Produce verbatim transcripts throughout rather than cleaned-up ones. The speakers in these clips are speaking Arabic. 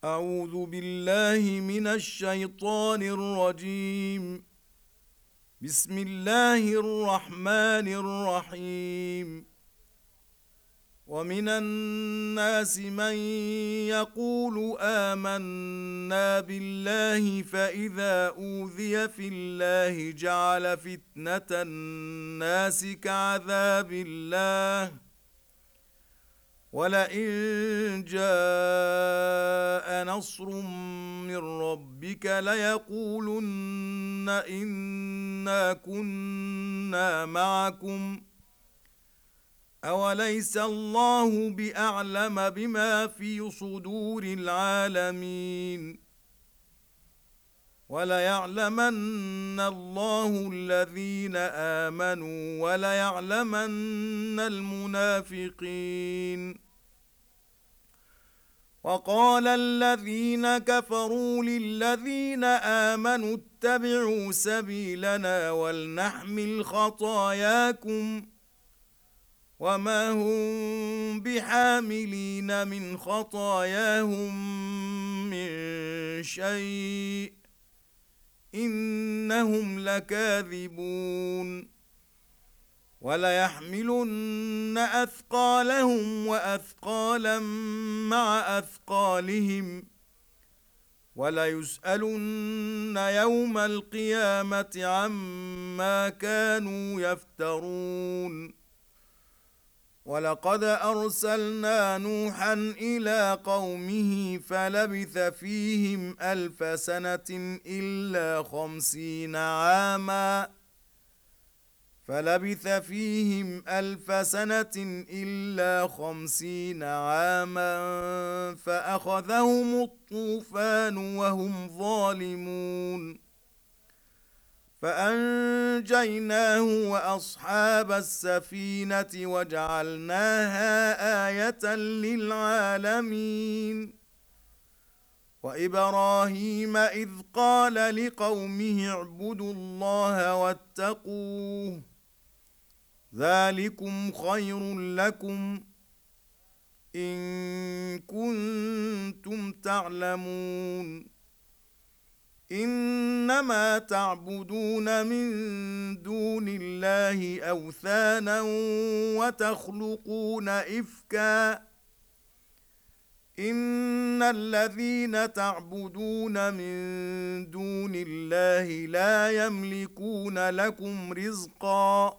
أعوذ بالله من الشيطان الرجيم. بسم الله الرحمن الرحيم. ومن الناس من يقول آمنا بالله فإذا أوذي في الله جعل فتنة الناس كعذاب الله ولئن جاء نصر من ربك ليقولن إنا كنا معكم أوليس الله بأعلم بما في صدور العالمين وليعلمن الله الذين آمنوا وليعلمن المنافقين. وقال الذين كفروا للذين آمنوا اتبعوا سبيلنا ولنحمل خطاياكم وما هم بحاملين من خطاياهم من شيء إنهم لكاذبون. وليحملن أثقالهم وأثقالا مع أثقالهم وليسألن يوم القيامة عما كانوا يفترون. ولقد أرسلنا نوحا إلى قومه فلبث فيهم ألف سنة إلا خمسين عاما فلبث فيهم ألف سنة إلا خمسين عاما فأخذهم الطوفان وهم ظالمون فأنجيناه وأصحاب السفينة وجعلناها آية للعالمين. وإبراهيم إذ قال لقومه اعبدوا الله واتقوه ذلكم خير لكم إن كنتم تعلمون. إنما تعبدون من دون الله أوثانا وتخلقون إفكا إن الذين تعبدون من دون الله لا يملكون لكم رزقا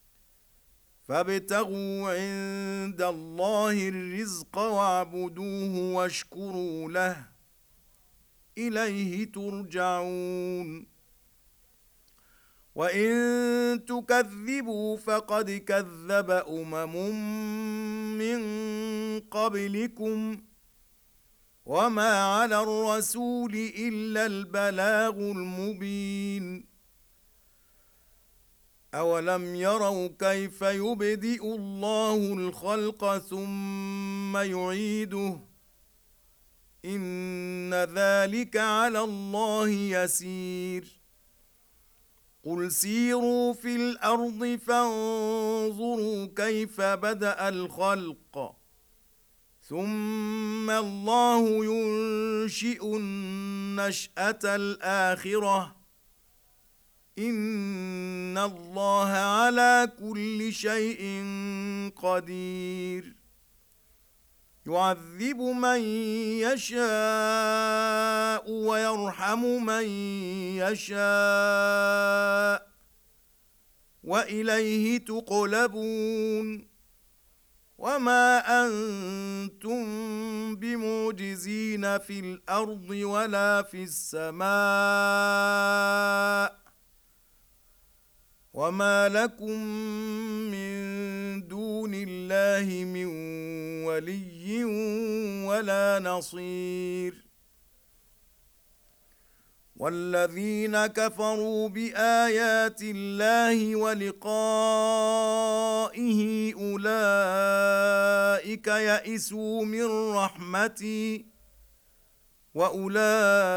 فابتغوا عند الله الرزق واعبدوه واشكروا له إليه ترجعون. وإن تكذبوا فقد كذب أمم من قبلكم وما على الرسول إلا البلاغ المبين. أولم يروا كيف يبدئ الله الخلق ثم يعيده إن ذلك على الله يسير. قل سيروا في الأرض فانظروا كيف بدأ الخلق ثم الله ينشئ النشأة الآخرة إن الله على كل شيء قدير. يعذب من يشاء ويرحم من يشاء وإليه تقلبون. وما أنتم بمعجزين في الأرض ولا في السماء وما لكم من دون الله من ولي ولا نصير. والذين كفروا بآيات الله ولقائه أولئك يئسوا من رحمتي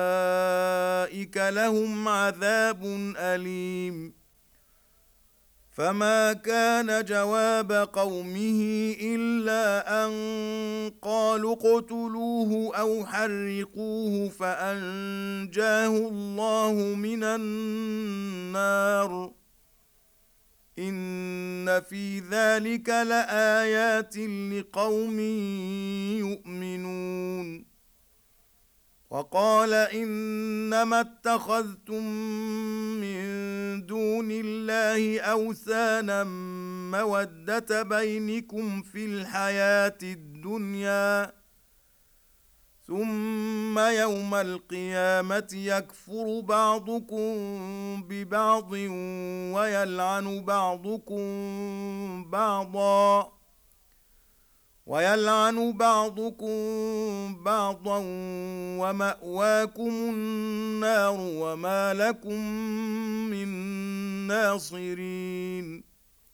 وأولئك لهم عذاب أليم. فما كان جواب قومه إلا أن قالوا اقتلوه أو حرقوه فأنجاه الله من النار إن في ذلك لآيات لقوم يؤمنون. وقال إنما اتخذتم من دون الله أوثانا مودة بينكم في الحياة الدنيا ثم يوم القيامة يكفر بعضكم ببعض ويلعن بعضكم بعضا ويلعن بعضكم بعضا ومأواكم النار وما لكم من ناصرين.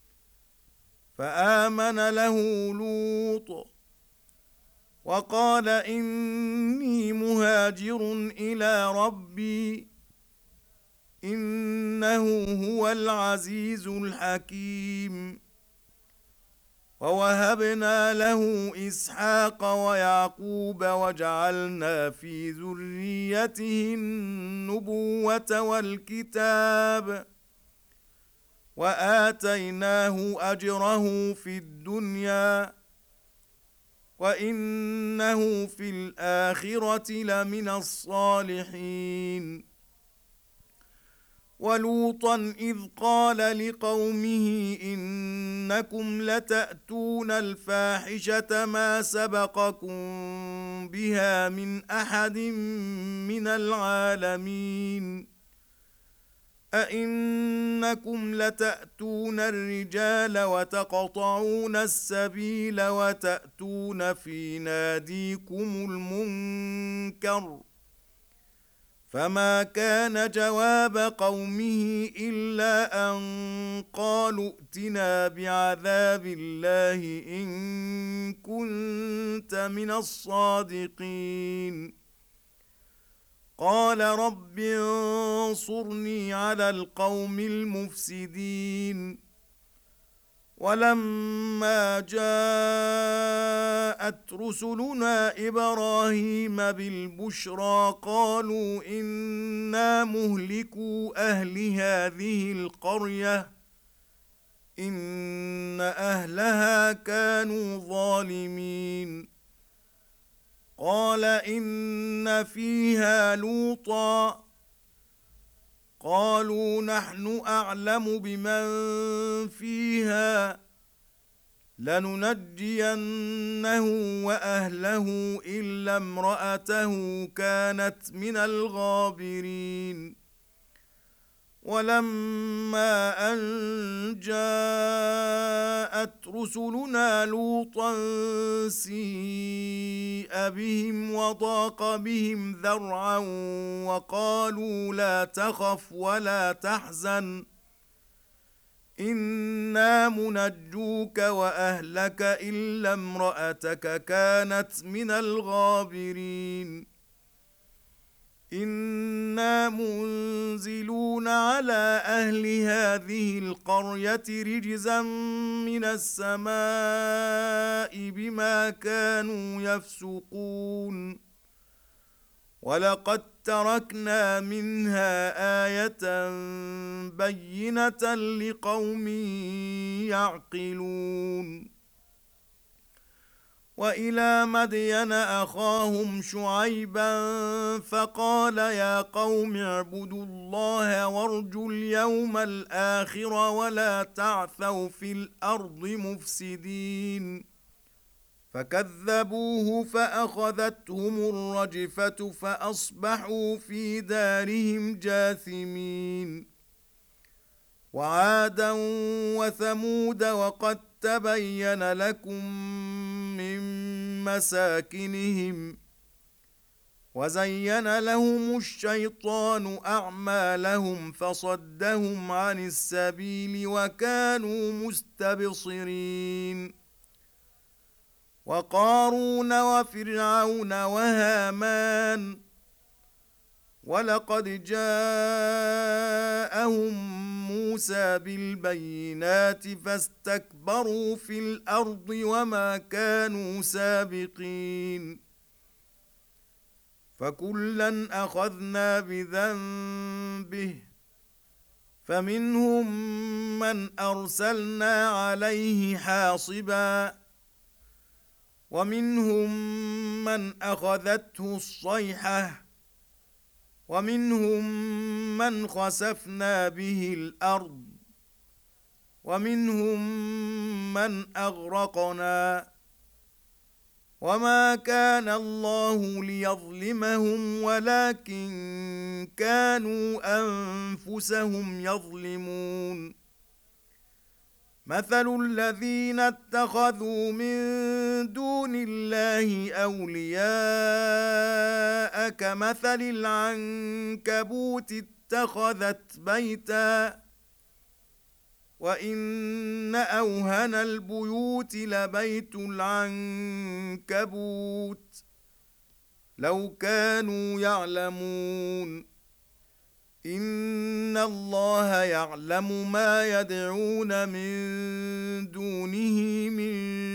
فآمن له لوط وقال إني مهاجر إلى ربي إنه هو العزيز الحكيم. ووهبنا له إسحاق ويعقوب وجعلنا في ذريته النبوة والكتاب وآتيناه أجره في الدنيا وإنه في الآخرة لمن الصالحين. ولوطا إذ قال لقومه إنكم لتأتون الفاحشة ما سبقكم بها من أحد من العالمين أئنكم لتأتون الرجال وتقطعون السبيل وتأتون في ناديكم المنكر. فما كان جواب قومه إلا أن قالوا ائتنا بعذاب الله إن كنت من الصادقين. قال رب انصرني على القوم المفسدين. ولما جاءت رسلنا إبراهيم بالبشرى قالوا إنا مهلكوا أهل هذه القرية إن أهلها كانوا ظالمين. قال إن فيها لوطا قالوا نحن أعلم بمن فيها لننجينه وأهله إلا امرأته كانت من الغابرين. ولما أن جاءت رسلنا لوطا سيء بهم وضاق بهم ذرعا وقالوا لا تخف ولا تحزن إنا منجوك وأهلك إلا امرأتك كانت من الغابرين. إنا منزلون على أهل هذه القرية رجزا من السماء بما كانوا يفسقون. ولقد تركنا منها آية بينة لقوم يعقلون. وإلى مدين أخاهم شعيبا فقال يا قوم اعبدوا الله وارجوا اليوم الآخر ولا تعثوا في الأرض مفسدين. فكذبوه فأخذتهم الرجفة فأصبحوا في دارهم جاثمين. وعادا وثمود وقد تبين لكم من مساكنهم وزين لهم الشيطان أعمالهم فصدهم عن السبيل وكانوا مستبصرين. وقارون وفرعون وهامان ولقد جاءهم موسى موسى بالبينات فاستكبروا في الأرض وما كانوا سابقين فكلا أخذنا بذنبه فمنهم من أرسلنا عليه حاصبا ومنهم من أخذته الصيحة ومنهم من خسفنا به الأرض ومنهم من أغرقنا وما كان الله ليظلمهم ولكن كانوا أنفسهم يظلمون مثل الذين اتخذوا من دون الله أولياء كمثل العنكبوت اتخذت بيتا وإن أوهن البيوت لبيت العنكبوت لو كانوا يعلمون إن الله يعلم ما يدعون من دونه من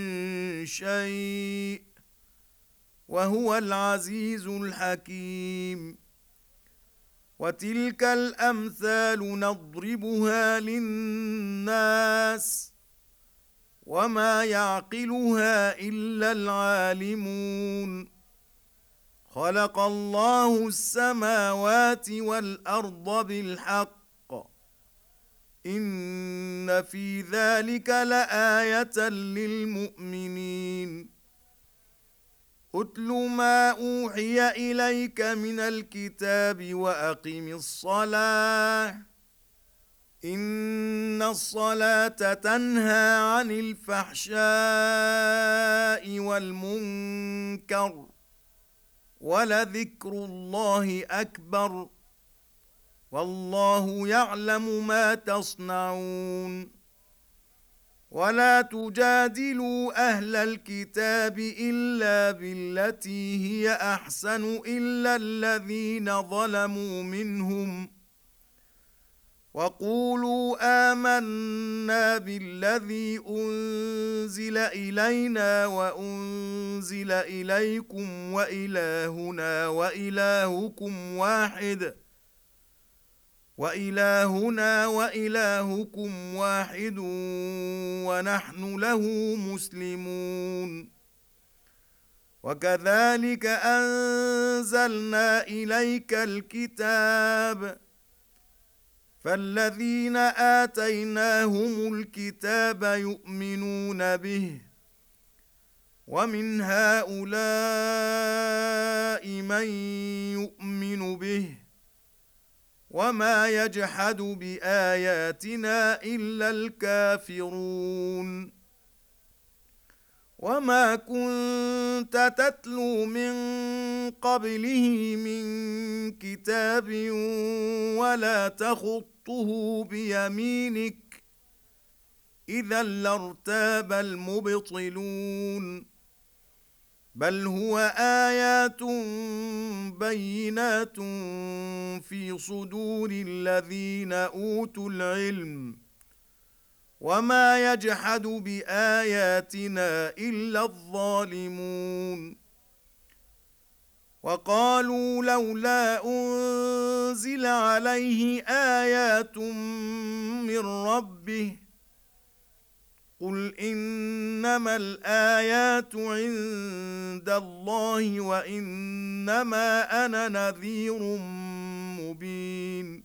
شيء وهو العزيز الحكيم وتلك الأمثال نضربها للناس وما يعقلها إلا العالمون خلق الله السماوات والأرض بالحق إن في ذلك لآية للمؤمنين أتل ما أوحي إليك من الكتاب وأقم الصلاة إن الصلاة تنهى عن الفحشاء والمنكر ولذكر الله أكبر والله يعلم ما تصنعون ولا تجادلوا أهل الكتاب إلا بالتي هي أحسن إلا الذين ظلموا منهم وقولوا آمنا بالذي أنزل إلينا وأنزل إليكم وإلهنا وإلهكم واحد وإلهنا وإلهكم واحد ونحن له مسلمون وكذلك أنزلنا إليك الكتاب فالذين آتيناهم الكتاب يؤمنون به ومن هؤلاء من يؤمن به وما يجحد بآياتنا إلا الكافرون وما كنت تتلو من قبله من كتاب ولا تخطه بيمينك إذا لارتاب المبطلون بل هو آيات بينات في صدور الذين أوتوا العلم وما يجحد بآياتنا إلا الظالمون وقالوا لولا أنزل عليه آيات من ربه قل إنما الآيات عند الله وإنما أنا نذير مبين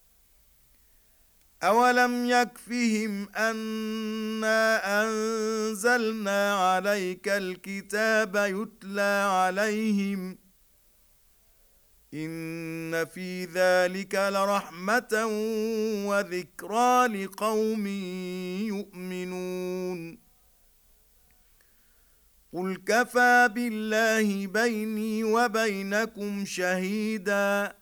أولم يكفهم أنا أنزلنا عليك الكتاب يتلى عليهم إن في ذلك لرحمة وذكرى لقوم يؤمنون قل كفى بالله بيني وبينكم شهيدا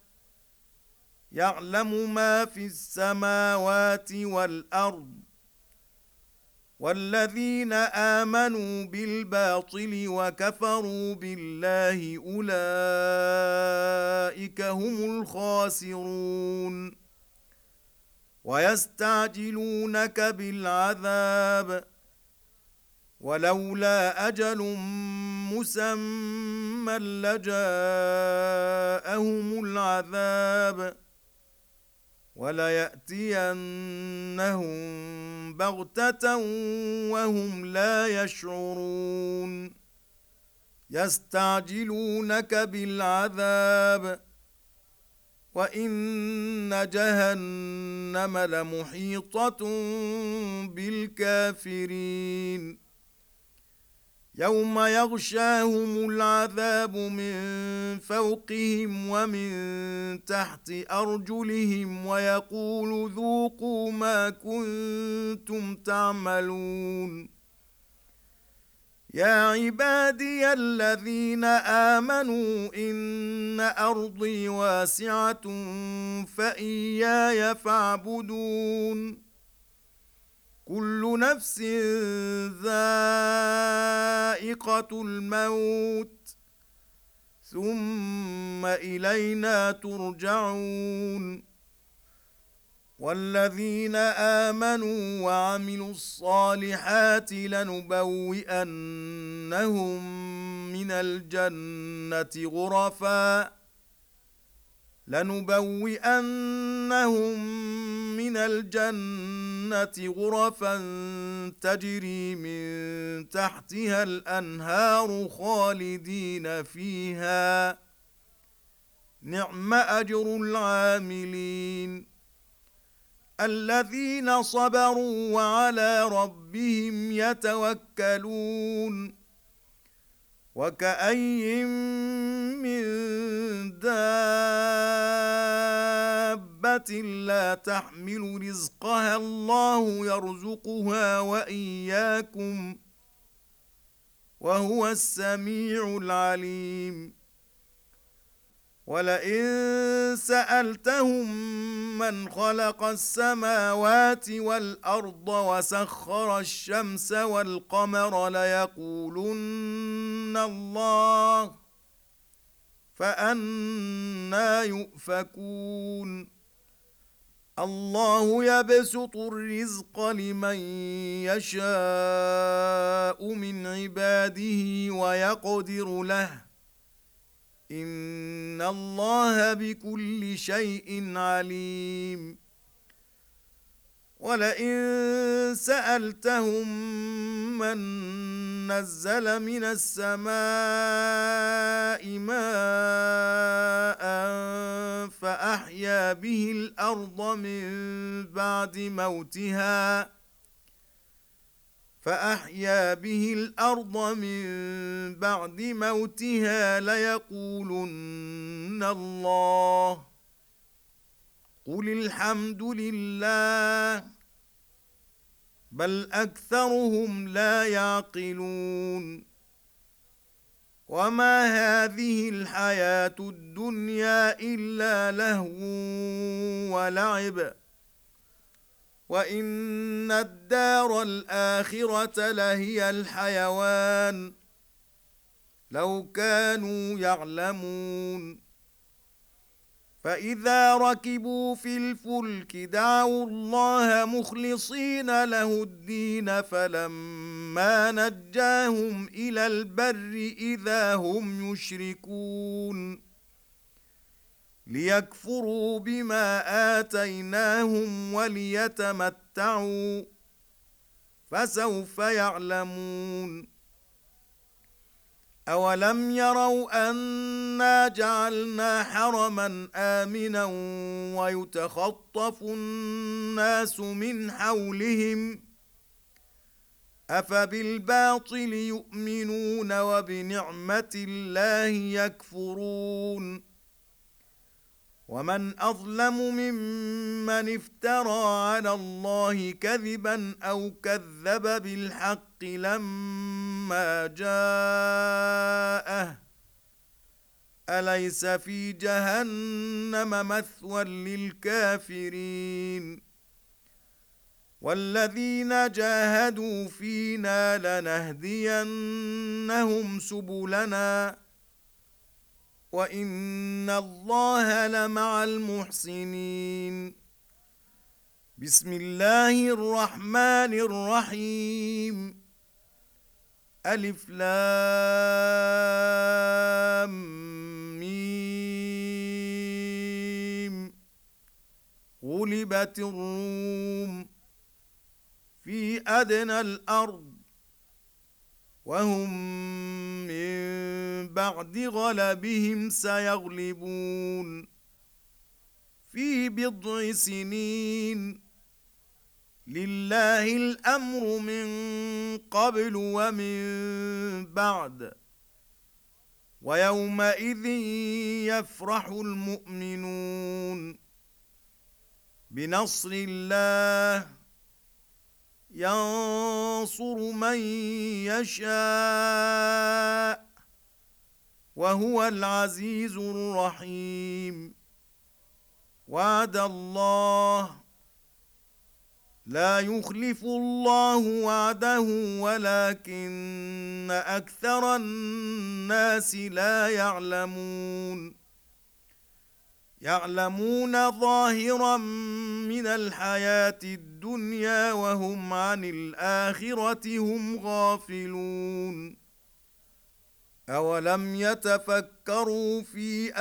يعلم ما في السماوات والأرض والذين آمنوا بالباطل وكفروا بالله أولئك هم الخاسرون ويستعجلونك بالعذاب ولولا أجل مسمى لجاءهم العذاب وليأتينهم بغتة وهم لا يشعرون يستعجلونك بالعذاب وإن جهنم لمحيطة بالكافرين يوم يغشاهم العذاب من فوقهم ومن تحت أرجلهم ويقول ذوقوا ما كنتم تعملون يا عبادي الذين آمنوا إن أرضي واسعة فإياي فاعبدون كل نفس ذائقة الموت ثم إلينا ترجعون والذين آمنوا وعملوا الصالحات لنبوئنهم من الجنة غرفا لنبوئنهم من الجنة غرفا تجري من تحتها الأنهار خالدين فيها نعم أجر العاملين الذين صبروا وعلى ربهم يتوكلون وكأين من دابة لا تحمل رزقها الله يرزقها وإياكم وهو السميع العليم ولئن سألتهم من خلق السماوات والأرض وسخر الشمس والقمر ليقولن الله فأنى يؤفكون الله يبسط الرزق لمن يشاء من عباده ويقدر له إن الله بكل شيء عليم ولئن سألتهم من نزل من السماء ماء فأحيا به الأرض من بعد موتها فأحيا به الأرض من بعد موتها ليقولن الله قل الحمد لله بل أكثرهم لا يعقلون وما هذه الحياة الدنيا إلا لهو ولعب وإن الدار الآخرة لهي الحيوان لو كانوا يعلمون فإذا ركبوا في الفلك دعوا الله مخلصين له الدين فلما نجاهم إلى البر إذا هم يشركون ليكفروا بما آتيناهم وليتمتعوا فسوف يعلمون أولم يروا أنا جعلنا حرما آمنا ويتخطف الناس من حولهم أفبالباطل يؤمنون وبنعمة الله يكفرون ومن أظلم ممن افترى على الله كذبا أو كذب بالحق لما جاءه أليس في جهنم مثوى للكافرين والذين جاهدوا فينا لنهدينهم سبلنا وإن الله لمع المحسنين بسم الله الرحمن الرحيم. ألف لام ميم. غلبت الروم في أدنى الأرض وهم من بعد غلبهم سيغلبون في بضع سنين. لله الأمر من قبل ومن بعد ويومئذ يفرح المؤمنون بنصر الله ينصر من يشاء وهو العزيز الرحيم. وعد الله لا يخلف الله وعده ولكن أكثر الناس لا يعلمون. يعلمون ظاهرا من الحياة الدنيا وهم عن الآخرة هم غافلون. أولم يتفكروا في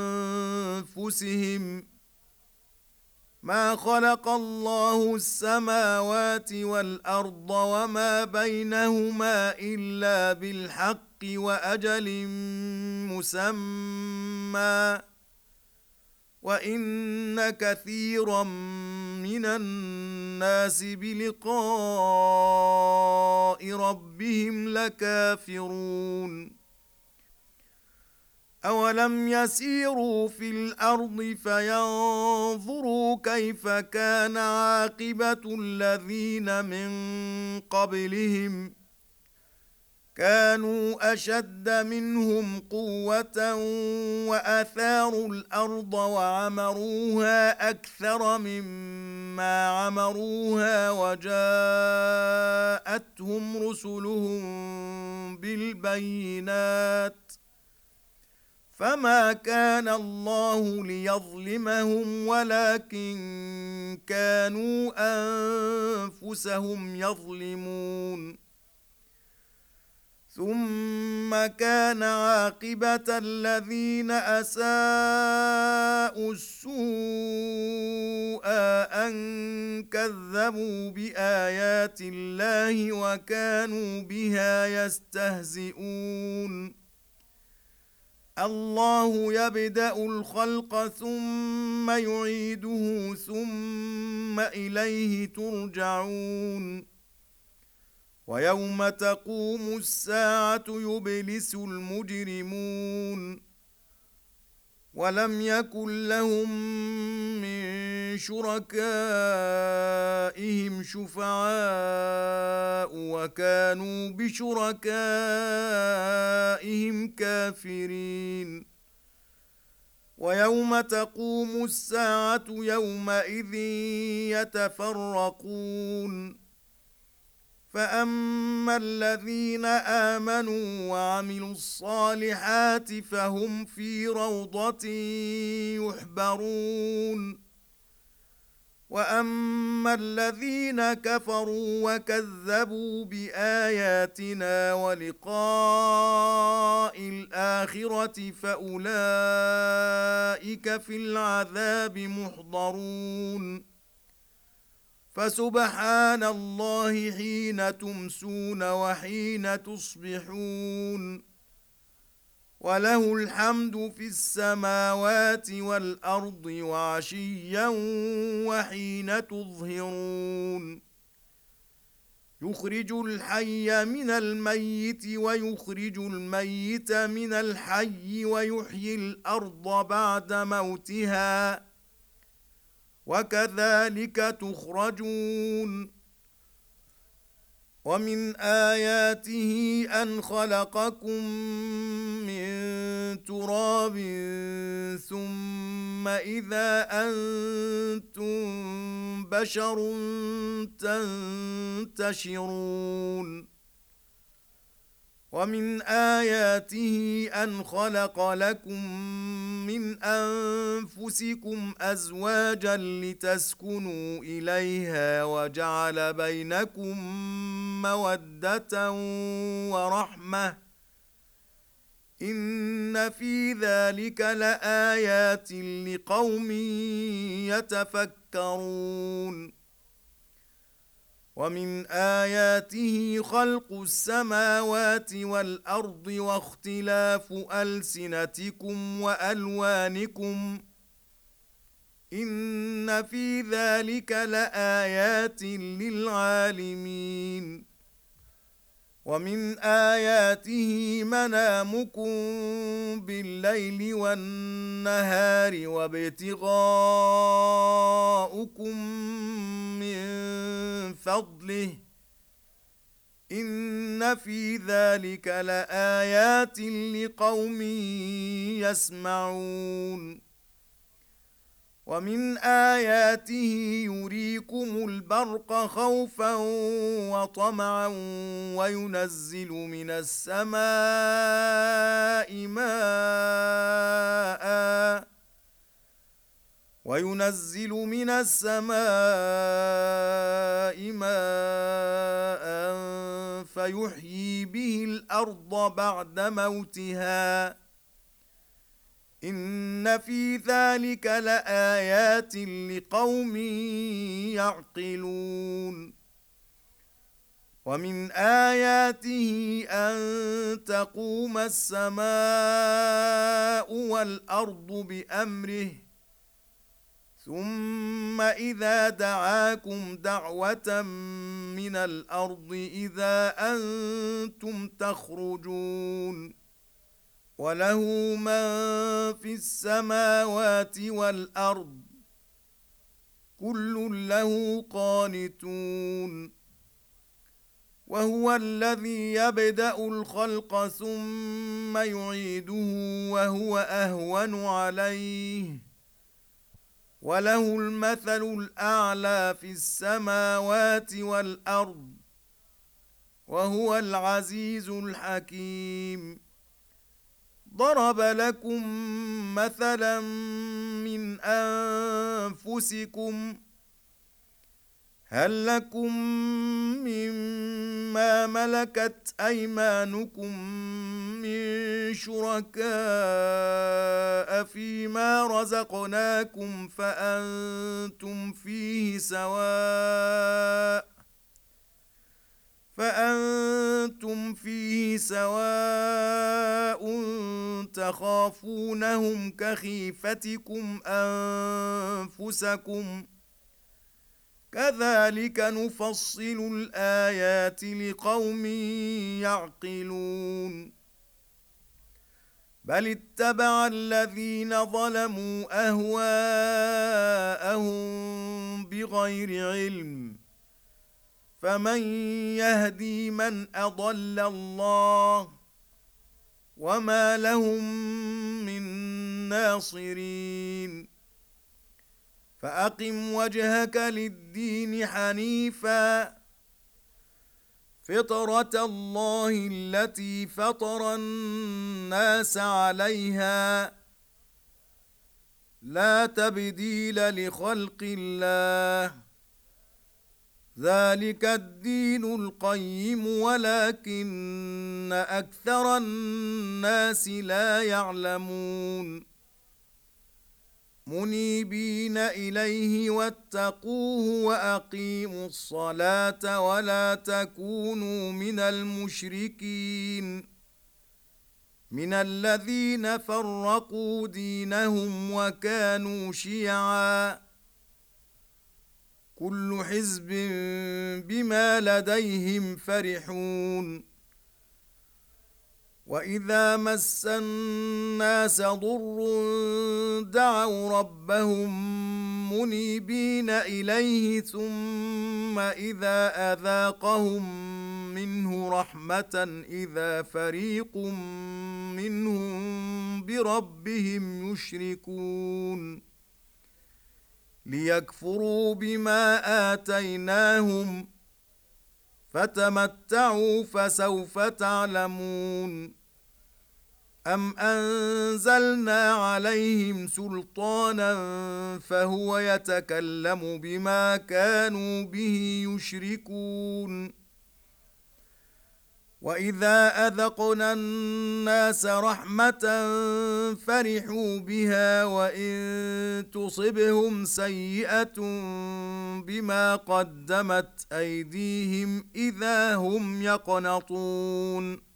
أنفسهم ما خلق الله السماوات والأرض وما بينهما إلا بالحق وأجل مسمى وإن كثيرا من الناس بلقاء ربهم لكافرون. أولم يسيروا في الأرض فينظروا كيف كان عاقبة الذين من قبلهم كانوا أشد منهم قوة وأثاروا الأرض وعمروها أكثر مما عمروها وجاءتهم رسلهم بالبينات فما كان الله ليظلمهم ولكن كانوا أنفسهم يظلمون. ثم كان عاقبة الذين أساءوا السوء أن كذبوا بآيات الله وكانوا بها يستهزئون. الله يبدأ الخلق ثم يعيده ثم إليه ترجعون. ويوم تقوم الساعة يبلس المجرمون ولم يكن لهم من شركائهم شفعاء وكانوا بشركائهم كافرين. ويوم تقوم الساعة يومئذ يتفرقون فأما الذين آمنوا وعملوا الصالحات فهم في روضة يحبرون. وأما الذين كفروا وكذبوا بآياتنا ولقاء الآخرة فأولئك في العذاب محضرون. فسبحان الله حين تمسون وحين تصبحون وله الحمد في السماوات والأرض وعشيا وحين تظهرون. يخرج الحي من الميت ويخرج الميت من الحي ويحيي الأرض بعد موتها وكذلك تخرجون. ومن آياته أن خلقكم من تراب ثم إذا أنتم بشر تنتشرون. ومن آياته أن خلق لكم من أنفسكم أزواجا لتسكنوا إليها وجعل بينكم مودة ورحمة إن في ذلك لآيات لقوم يتفكرون ومن آياته خلق السماوات والأرض واختلاف ألسنتكم وألوانكم إن في ذلك لآيات للعالمين ومن آياته منامكم بالليل والنهار وابتغاؤكم من فضله إن في ذلك لآيات لقوم يسمعون ومن آياته يريكم البرق خوفا وطمعا وينزل من السماء ماء وينزل من السماء ماء فيحيي به الأرض بعد موتها إن في ذلك لآيات لقوم يعقلون ومن آياته أن تقوم السماء والأرض بأمره ثم إذا دعاكم دعوة من الأرض إذا أنتم تخرجون وله من في السماوات والأرض كل له قانتون وهو الذي يبدأ الخلق ثم يعيده وهو أهون عليه وله المثل الأعلى في السماوات والأرض وهو العزيز الحكيم ضرب لكم مثلا من أنفسكم هل لكم مما ملكت أيمانكم من شركاء فيما رزقناكم فأنتم فيه سواء فأنتم فيه سواء تخافونهم كخيفتكم أنفسكم كذلك نفصل الآيات لقوم يعقلون بل اتبع الذين ظلموا أهواءهم بغير علم فمن يهدي من أضل الله وما لهم من ناصرين فأقم وجهك للدين حنيفا فطرة الله التي فطر الناس عليها لا تبديل لخلق الله ذلك الدين القيم ولكن أكثر الناس لا يعلمون منيبين إليه واتقوه وأقيموا الصلاة ولا تكونوا من المشركين من الذين فرقوا دينهم وكانوا شيعاً كل حزب بما لديهم فرحون وإذا مس الناس ضر دعوا ربهم منيبين إليه ثم إذا أذاقهم منه رحمة إذا فريق منهم بربهم يشركون ليكفروا بما آتيناهم فتمتعوا فسوف تعلمون أم أنزلنا عليهم سلطانا فهو يتكلم بما كانوا به يشركون وإذا أذقنا الناس رحمة فرحوا بها وإن تصبهم سيئة بما قدمت أيديهم إذا هم يقنطون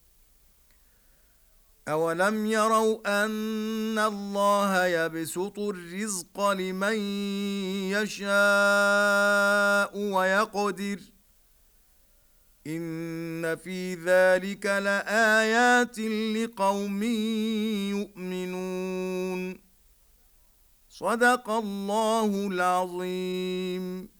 أولم يروا أن الله يبسط الرزق لمن يشاء ويقدر إن في ذلك لآيات لقوم يؤمنون صدق الله العظيم.